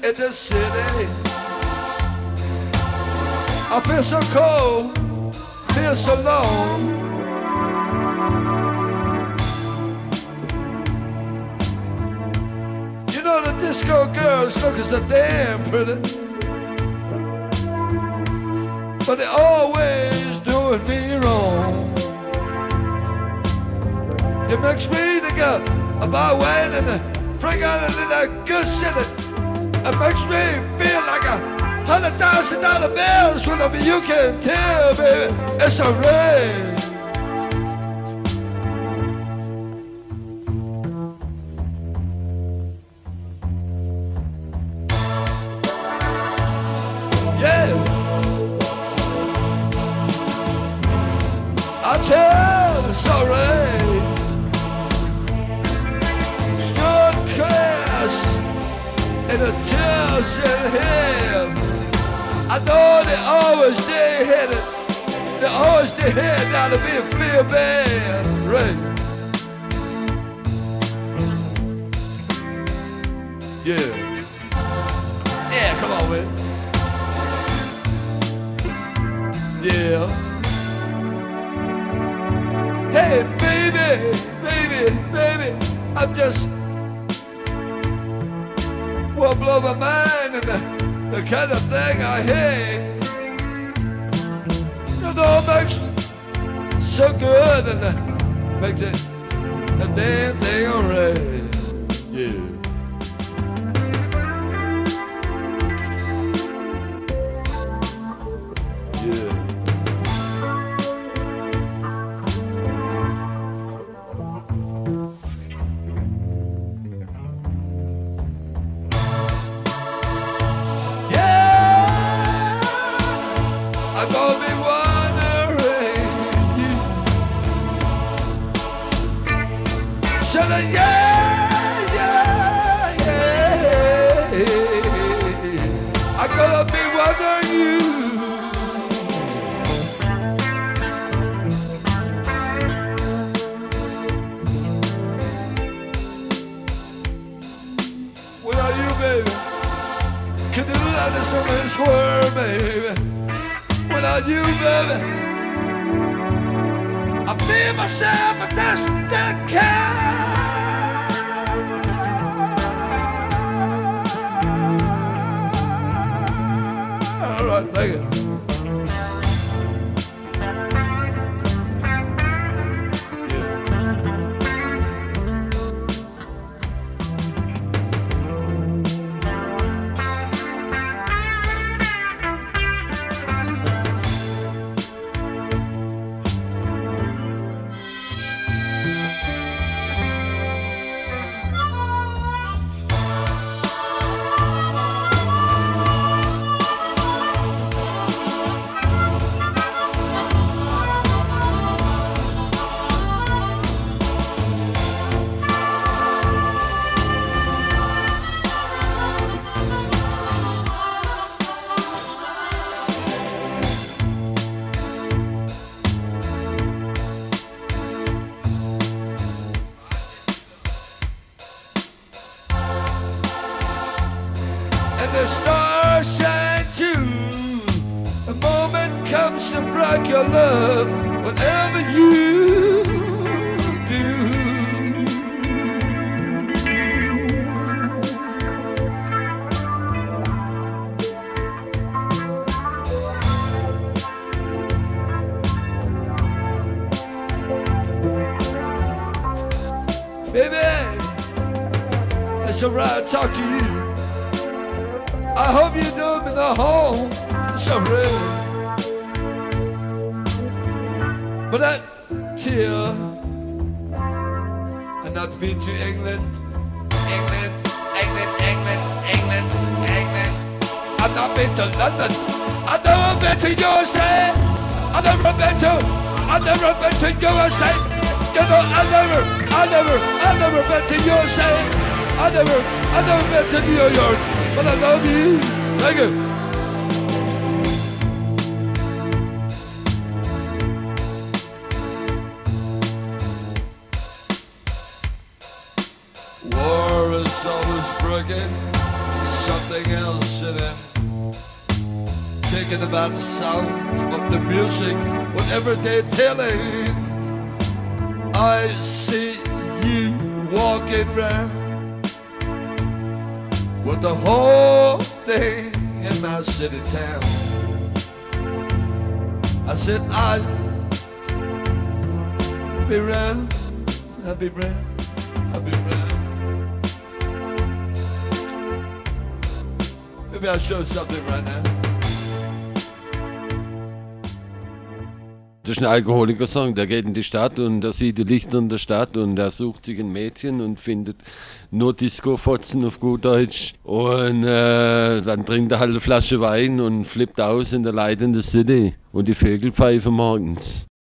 in the city. I feel so cold, feel so alone. You know the disco girls look so damn pretty, but they always doing me wrong. It makes me think about Wayne and the frig out in that good city. It makes me feel like $100,000 bills whenever you can tell, baby, it's a rain. Yeah, I tell it's a rain. Stood crash in the tears in him. I know they always stay headed. They always stay headed down to be a feel bad, right? Yeah. Yeah, come on, man. Yeah. Hey, baby, I'm just will blow my mind and the kind of thing I hate. You know, it makes me so good and makes it a damn thing alright. Yeah. Yeah. I'm gonna be wondering you. Should I, yeah. I'm gonna be wondering you. Without you, baby, can you let this over swerve, baby? Without you, baby, I feel myself, but that's the All right, thank you. And the stars shine too. A moment comes to break your love, whatever you do. Baby, it's alright to talk to you. I hope you do me the home, so real. But that tear, and not been to England. I've not been to London. I've never been to USA. I've never been to USA. You know, I've never been to USA. I've never been to New York. But I love you. Thank you. War is always breaking something else. talking about the sound of the music, whatever they're telling. I see you walking round with the whole thing in my city town. I said I'll be round, I'll be round, I'll be round. Maybe I'll show something right now. Das ist ein Alkoholiker-Song, der geht in die Stadt und der sieht die Lichter in der Stadt und er sucht sich ein Mädchen und findet nur Disco-Fotzen auf gut Deutsch. Und dann trinkt er halt eine Flasche Wein und flippt aus in der leidenden City und die Vögel pfeifen morgens.